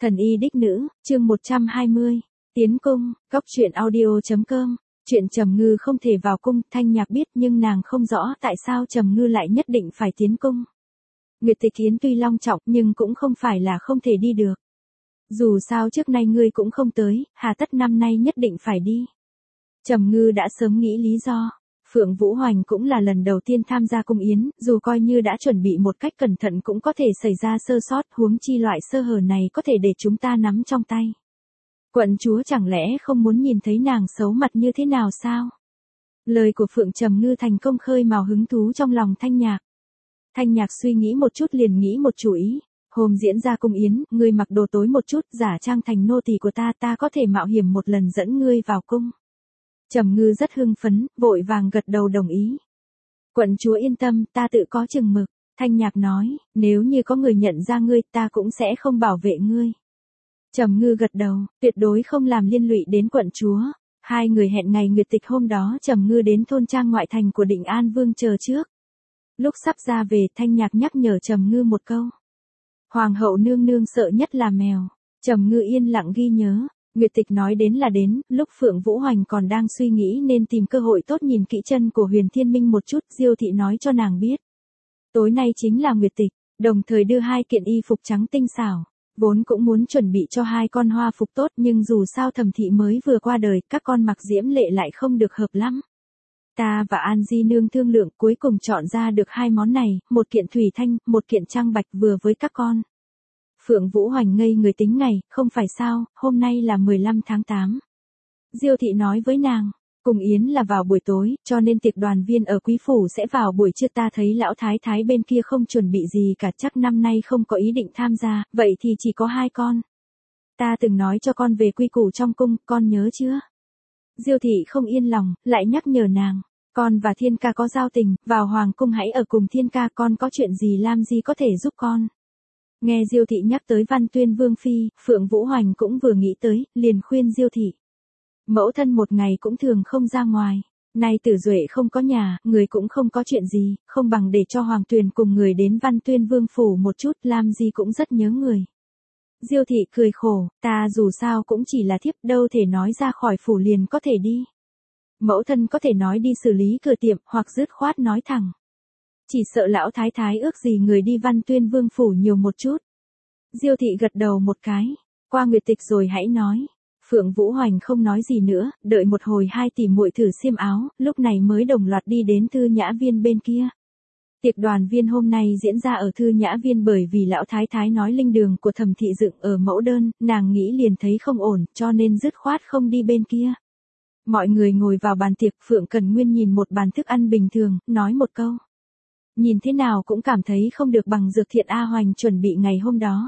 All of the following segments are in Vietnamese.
Thần y đích nữ, chương 120. Tiến cung, góc truyện audio.com. Chuyện Trầm Ngư không thể vào cung, Thanh Nhạc biết nhưng nàng không rõ tại sao Trầm Ngư lại nhất định phải tiến cung. Nguyệt Tịch Yến tuy long trọng nhưng cũng không phải là không thể đi được. Dù sao trước nay ngươi cũng không tới, hà tất năm nay nhất định phải đi. Trầm Ngư đã sớm nghĩ lý do. Phượng Vũ Hoành cũng là lần đầu tiên tham gia cung yến, dù coi như đã chuẩn bị một cách cẩn thận cũng có thể xảy ra sơ sót, huống chi loại sơ hở này có thể để chúng ta nắm trong tay. Quận chúa chẳng lẽ không muốn nhìn thấy nàng xấu mặt như thế nào sao? Lời của Phượng Trầm Ngư thành công khơi mào hứng thú trong lòng Thanh Nhạc. Thanh Nhạc suy nghĩ một chút liền nghĩ một chủ ý. Hôm diễn ra cung yến, ngươi mặc đồ tối một chút, giả trang thành nô tỳ của ta có thể mạo hiểm một lần dẫn ngươi vào cung. Trầm Ngư rất hưng phấn, vội vàng gật đầu đồng ý. Quận chúa yên tâm, ta tự có chừng mực. Thanh Nhạc nói, nếu như có người nhận ra ngươi, ta cũng sẽ không bảo vệ ngươi. Trầm Ngư gật đầu, tuyệt đối không làm liên lụy đến quận chúa. Hai người hẹn ngày nguyệt tịch hôm đó Trầm Ngư đến thôn trang ngoại thành của Định An Vương chờ trước. Lúc sắp ra về, Thanh Nhạc nhắc nhở Trầm Ngư một câu. Hoàng hậu nương nương sợ nhất là mèo. Trầm Ngư yên lặng ghi nhớ. Nguyệt Tịch nói đến là đến, lúc Phượng Vũ Hoành còn đang suy nghĩ nên tìm cơ hội tốt nhìn kỹ chân của Huyền Thiên Minh một chút, Diêu thị nói cho nàng biết. Tối nay chính là Nguyệt Tịch, đồng thời đưa hai kiện y phục trắng tinh xảo. Vốn cũng muốn chuẩn bị cho hai con hoa phục tốt nhưng dù sao Thẩm thị mới vừa qua đời, các con mặc diễm lệ lại không được hợp lắm. Ta và An Di nương thương lượng cuối cùng chọn ra được hai món này, một kiện thủy thanh, một kiện trang bạch vừa với các con. Phượng Vũ Hoành ngây người tính ngày, không phải sao, hôm nay là 15 tháng 8. Diêu thị nói với nàng, cung yến là vào buổi tối, cho nên tiệc đoàn viên ở quý phủ sẽ vào buổi trưa, ta thấy lão thái thái bên kia không chuẩn bị gì cả, chắc năm nay không có ý định tham gia, vậy thì chỉ có hai con. Ta từng nói cho con về quy củ trong cung, con nhớ chưa? Diêu thị không yên lòng, lại nhắc nhở nàng, con và Thiên ca có giao tình, vào hoàng cung hãy ở cùng Thiên ca, con có chuyện gì làm gì có thể giúp con. Nghe Diêu thị nhắc tới Văn Tuyên Vương phi, Phượng Vũ Hoành cũng vừa nghĩ tới, liền khuyên Diêu thị. Mẫu thân một ngày cũng thường không ra ngoài, nay Tử Duệ không có nhà, người cũng không có chuyện gì, không bằng để cho Hoàng Tuyền cùng người đến Văn Tuyên Vương phủ một chút, làm gì cũng rất nhớ người. Diêu thị cười khổ, ta dù sao cũng chỉ là thiếp, đâu thể nói ra khỏi phủ liền có thể đi. Mẫu thân có thể nói đi xử lý cửa tiệm, hoặc dứt khoát nói thẳng. Chỉ sợ lão thái thái ước gì người đi Văn Tuyên Vương phủ nhiều một chút. Diêu thị gật đầu một cái, qua Nguyệt Tịch rồi hãy nói. Phượng Vũ Hoành không nói gì nữa, đợi một hồi hai tỷ muội thử xiêm áo, lúc này mới đồng loạt đi đến Thư Nhã Viên bên kia. Tiệc đoàn viên hôm nay diễn ra ở Thư Nhã Viên bởi vì lão thái thái nói linh đường của Thẩm thị dựng ở mẫu đơn, nàng nghĩ liền thấy không ổn, cho nên dứt khoát không đi bên kia. Mọi người ngồi vào bàn tiệc, Phượng Cần Nguyên nhìn một bàn thức ăn bình thường, nói một câu. Nhìn thế nào cũng cảm thấy không được bằng dược thiện A Hoành chuẩn bị ngày hôm đó.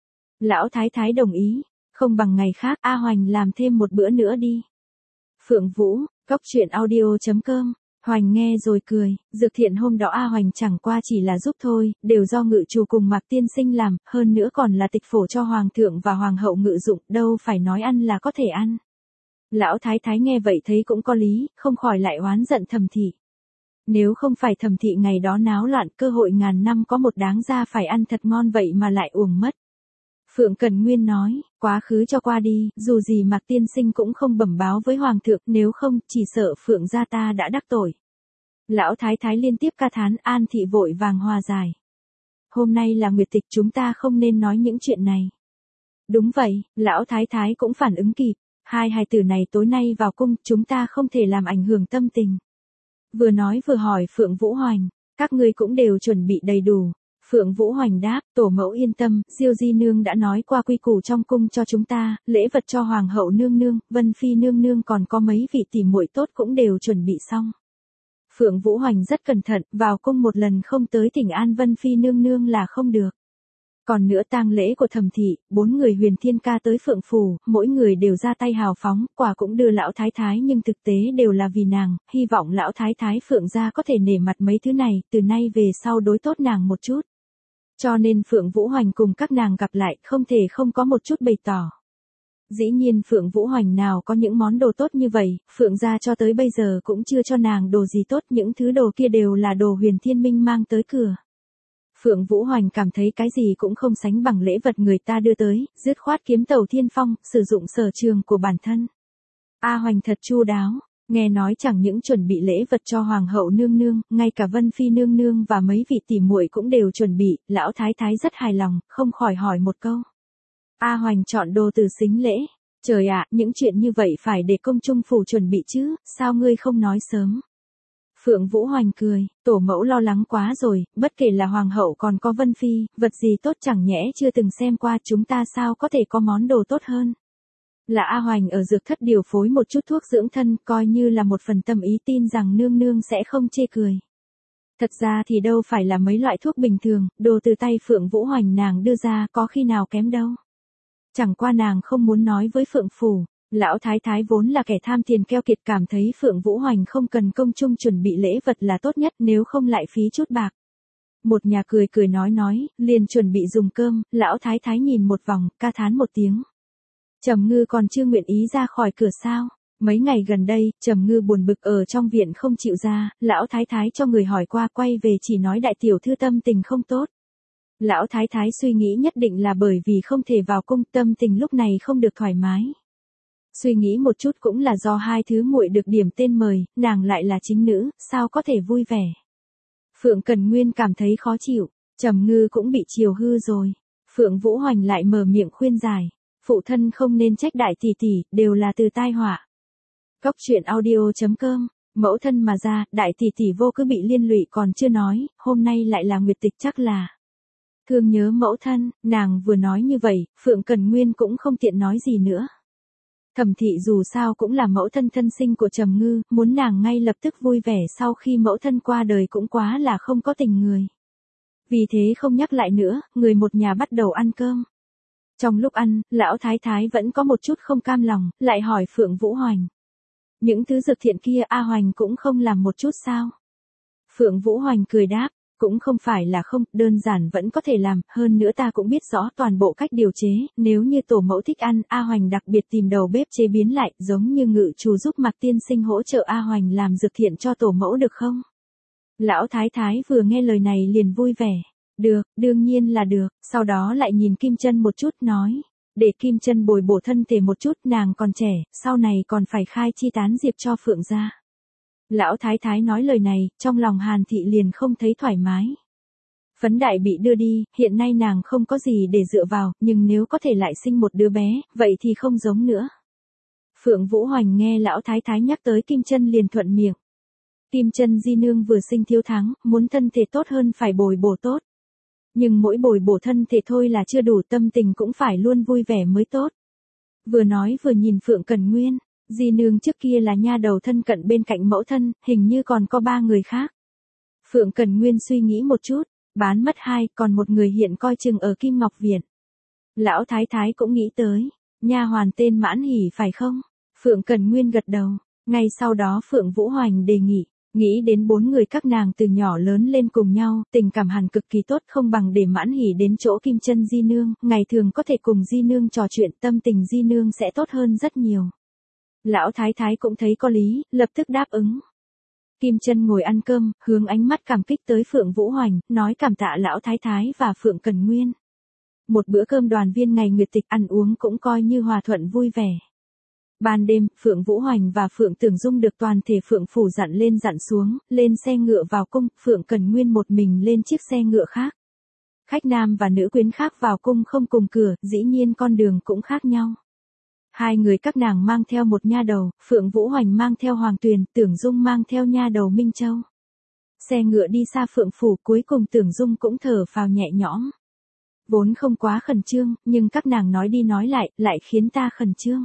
Lão thái thái đồng ý, không bằng ngày khác, A Hoành làm thêm một bữa nữa đi. Phượng Vũ, góc truyện audio.com. Hoành nghe rồi cười, dược thiện hôm đó A Hoành chẳng qua chỉ là giúp thôi, đều do ngự chủ cùng Mạc tiên sinh làm, hơn nữa còn là tịch phổ cho hoàng thượng và hoàng hậu ngự dụng, đâu phải nói ăn là có thể ăn. Lão thái thái nghe vậy thấy cũng có lý, không khỏi lại oán giận Thẩm thị. Nếu không phải Thẩm thị ngày đó náo loạn, cơ hội ngàn năm có một đáng ra phải ăn thật ngon vậy mà lại uổng mất. Phượng Cần Nguyên nói, quá khứ cho qua đi, dù gì Mạc tiên sinh cũng không bẩm báo với hoàng thượng, nếu không, chỉ sợ Phượng gia ta đã đắc tội. Lão thái thái liên tiếp ca thán, An thị vội vàng hòa giải. Hôm nay là nguyệt tịch, chúng ta không nên nói những chuyện này. Đúng vậy, lão thái thái cũng phản ứng kịp, hai hài tử này tối nay vào cung, chúng ta không thể làm ảnh hưởng tâm tình. Vừa nói vừa hỏi Phượng Vũ Hoành, các ngươi cũng đều chuẩn bị đầy đủ. Phượng Vũ Hoành đáp, tổ mẫu yên tâm, Diêu di nương đã nói qua quy củ trong cung cho chúng ta, lễ vật cho hoàng hậu nương nương, Vân phi nương nương còn có mấy vị tỷ muội tốt cũng đều chuẩn bị xong. Phượng Vũ Hoành rất cẩn thận, vào cung một lần không tới thỉnh an Vân phi nương nương là không được. Còn nữa tang lễ của Thẩm thị, 4 người Huyền Thiên ca tới Phượng phủ, mỗi người đều ra tay hào phóng, quà cũng đưa lão thái thái nhưng thực tế đều là vì nàng, hy vọng lão thái thái Phượng gia có thể nể mặt mấy thứ này, từ nay về sau đối tốt nàng một chút. Cho nên Phượng Vũ Hoành cùng các nàng gặp lại, không thể không có một chút bày tỏ. Dĩ nhiên Phượng Vũ Hoành nào có những món đồ tốt như vậy, Phượng gia cho tới bây giờ cũng chưa cho nàng đồ gì tốt, những thứ đồ kia đều là đồ Huyền Thiên Minh mang tới cửa. Phượng Vũ Hoành cảm thấy cái gì cũng không sánh bằng lễ vật người ta đưa tới, dứt khoát kiếm tàu Thiên Phong, sử dụng sở trường của bản thân. A Hoành thật chu đáo, nghe nói chẳng những chuẩn bị lễ vật cho Hoàng hậu nương nương, ngay cả Vân Phi nương nương và mấy vị tỷ muội cũng đều chuẩn bị, lão thái thái rất hài lòng, không khỏi hỏi một câu. A Hoành chọn đồ từ xính lễ. Trời ạ, những chuyện như vậy phải để công trung phủ chuẩn bị chứ, sao ngươi không nói sớm? Phượng Vũ Hoành cười, tổ mẫu lo lắng quá rồi, bất kể là hoàng hậu còn có Vân Phi, vật gì tốt chẳng nhẽ chưa từng xem qua, chúng ta sao có thể có món đồ tốt hơn. Là A Hoành ở dược thất điều phối một chút thuốc dưỡng thân, coi như là một phần tâm ý, tin rằng nương nương sẽ không chê cười. Thật ra thì đâu phải là mấy loại thuốc bình thường, đồ từ tay Phượng Vũ Hoành nàng đưa ra có khi nào kém đâu. Chẳng qua nàng không muốn nói với Phượng Phủ. Lão thái thái vốn là kẻ tham tiền keo kiệt, cảm thấy Phượng Vũ Hoành không cần công chung chuẩn bị lễ vật là tốt nhất, nếu không lại phí chút bạc. Một nhà cười cười nói, liền chuẩn bị dùng cơm, lão thái thái nhìn một vòng, ca thán một tiếng. Trầm Ngư còn chưa nguyện ý ra khỏi cửa sao? Mấy ngày gần đây, Trầm Ngư buồn bực ở trong viện không chịu ra, lão thái thái cho người hỏi qua, quay về chỉ nói đại tiểu thư tâm tình không tốt. Lão thái thái suy nghĩ nhất định là bởi vì không thể vào cung, tâm tình lúc này không được thoải mái. Suy nghĩ một chút cũng là do hai thứ muội được điểm tên mời, nàng lại là chính nữ, sao có thể vui vẻ. Phượng Cần Nguyên cảm thấy khó chịu, Trầm Ngư cũng bị chiều hư rồi. Phượng Vũ Hoành lại mở miệng khuyên giải, phụ thân không nên trách đại tỷ tỷ, đều là từ tai họa. Cóc truyện audio.com, mẫu thân mà ra, đại tỷ tỷ vô cứ bị liên lụy còn chưa nói, hôm nay lại là nguyệt tịch, chắc là thương nhớ mẫu thân. Nàng vừa nói như vậy, Phượng Cần Nguyên cũng không tiện nói gì nữa. Thẩm thị dù sao cũng là mẫu thân thân sinh của Trầm Ngư, muốn nàng ngay lập tức vui vẻ sau khi mẫu thân qua đời cũng quá là không có tình người. Vì thế không nhắc lại nữa, người một nhà bắt đầu ăn cơm. Trong lúc ăn, lão thái thái vẫn có một chút không cam lòng, lại hỏi Phượng Vũ Hoành. Những thứ dược thiện kia A Hoành cũng không làm một chút sao? Phượng Vũ Hoành cười đáp, cũng không phải là không, đơn giản vẫn có thể làm, hơn nữa ta cũng biết rõ toàn bộ cách điều chế, nếu như tổ mẫu thích ăn, A Hoành đặc biệt tìm đầu bếp chế biến lại, giống như ngự chủ giúp Mạc tiên sinh hỗ trợ A Hoành làm dược thiện cho tổ mẫu được không? Lão thái thái vừa nghe lời này liền vui vẻ. Được, đương nhiên là được, sau đó lại nhìn Kim Chân một chút nói. Để Kim Chân bồi bổ thân thể một chút, nàng còn trẻ, sau này còn phải khai chi tán diệp cho Phượng gia. Lão thái thái nói lời này, trong lòng Hàn Thị liền không thấy thoải mái. Phấn Đại bị đưa đi, hiện nay nàng không có gì để dựa vào, nhưng nếu có thể lại sinh một đứa bé, vậy thì không giống nữa. Phượng Vũ Hoành nghe lão thái thái nhắc tới Kim Chân liền thuận miệng. Kim Chân di nương vừa sinh thiếu tháng, muốn thân thể tốt hơn phải bồi bổ tốt. Nhưng mỗi bồi bổ thân thể thôi là chưa đủ, tâm tình cũng phải luôn vui vẻ mới tốt. Vừa nói vừa nhìn Phượng Cần Nguyên. Di nương trước kia là nha đầu thân cận bên cạnh mẫu thân, hình như còn có 3 người khác. Phượng Cần Nguyên suy nghĩ một chút, bán mất 2, còn một người hiện coi chừng ở Kim Ngọc Viện. Lão thái thái cũng nghĩ tới, nha hoàn tên Mãn Hỉ phải không? Phượng Cần Nguyên gật đầu, ngay sau đó Phượng Vũ Hoành đề nghị, nghĩ đến 4 người các nàng từ nhỏ lớn lên cùng nhau, tình cảm hẳn cực kỳ tốt, không bằng để Mãn Hỉ đến chỗ Kim Chân di nương, ngày thường có thể cùng di nương trò chuyện, tâm tình di nương sẽ tốt hơn rất nhiều. Lão thái thái cũng thấy có lý, lập tức đáp ứng. Kim Chân ngồi ăn cơm, hướng ánh mắt cảm kích tới Phượng Vũ Hoành, nói cảm tạ lão thái thái và Phượng Cần Nguyên. Một bữa cơm đoàn viên ngày nguyệt tịch ăn uống cũng coi như hòa thuận vui vẻ. Ban đêm, Phượng Vũ Hoành và Phượng Tưởng Dung được toàn thể Phượng phủ dặn lên dặn xuống, lên xe ngựa vào cung, Phượng Cần Nguyên một mình lên chiếc xe ngựa khác. Khách nam và nữ quyến khác vào cung không cùng cửa, dĩ nhiên con đường cũng khác nhau. Hai người các nàng mang theo một nha đầu, Phượng Vũ Hoành mang theo Hoàng Tuyền, Tưởng Dung mang theo nha đầu Minh Châu. Xe ngựa đi xa Phượng phủ, cuối cùng Tưởng Dung cũng thở phào nhẹ nhõm. Vốn không quá khẩn trương, nhưng các nàng nói đi nói lại khiến ta khẩn trương.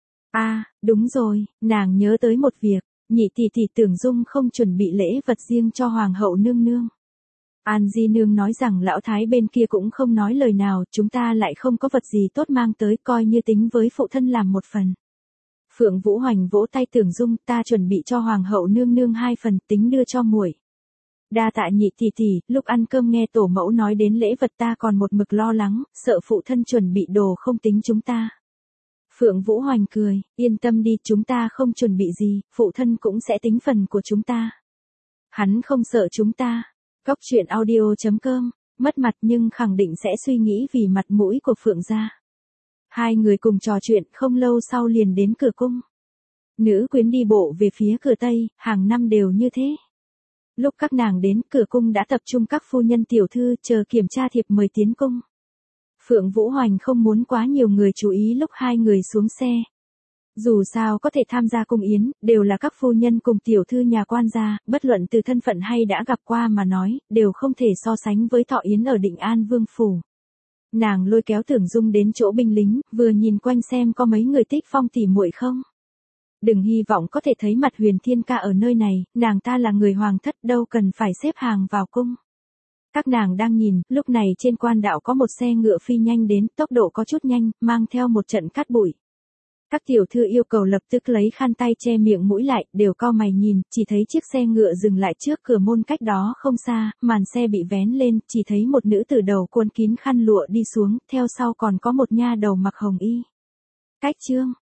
Đúng rồi, nàng nhớ tới một việc, nhị tỷ tỷ Tưởng Dung không chuẩn bị lễ vật riêng cho Hoàng hậu nương nương. An Di nương nói rằng lão thái bên kia cũng không nói lời nào, chúng ta lại không có vật gì tốt mang tới, coi như tính với phụ thân làm một phần. Phượng Vũ Hoành vỗ tay Tưởng Dung, ta chuẩn bị cho Hoàng hậu nương nương 2 phần, tính đưa cho muội. Đa tạ nhị tỷ tỷ, lúc ăn cơm nghe tổ mẫu nói đến lễ vật ta còn một mực lo lắng, sợ phụ thân chuẩn bị đồ không tính chúng ta. Phượng Vũ Hoành cười, yên tâm đi, chúng ta không chuẩn bị gì, phụ thân cũng sẽ tính phần của chúng ta. Hắn không sợ chúng ta. Cóc truyện audio.com Mất mặt nhưng khẳng định sẽ suy nghĩ vì mặt mũi của Phượng gia. Hai người cùng trò chuyện, không lâu sau liền đến cửa cung. Nữ quyến đi bộ về phía cửa Tây, hàng năm đều như thế. Lúc các nàng đến, cửa cung đã tập trung các phu nhân tiểu thư chờ kiểm tra thiệp mời tiến cung. Phượng Vũ Hoành không muốn quá nhiều người chú ý lúc hai người xuống xe. Dù sao có thể tham gia cung yến, đều là các phu nhân cùng tiểu thư nhà quan gia, bất luận từ thân phận hay đã gặp qua mà nói, đều không thể so sánh với thọ yến ở Định An Vương Phủ. Nàng lôi kéo Tưởng Dung đến chỗ binh lính, vừa nhìn quanh xem có mấy người Tích Phong tỉ muội không. Đừng hy vọng có thể thấy mặt Huyền Thiên Ca ở nơi này, nàng ta là người hoàng thất đâu cần phải xếp hàng vào cung. Các nàng đang nhìn, lúc này trên quan đạo có một xe ngựa phi nhanh đến, tốc độ có chút nhanh, mang theo một trận cát bụi. Các tiểu thư yêu cầu lập tức lấy khăn tay che miệng mũi lại, đều cau mày nhìn, chỉ thấy chiếc xe ngựa dừng lại trước cửa môn cách đó không xa, màn xe bị vén lên, chỉ thấy một nữ tử đầu cuốn kín khăn lụa đi xuống, theo sau còn có một nha đầu mặc hồng y. Cách Trương,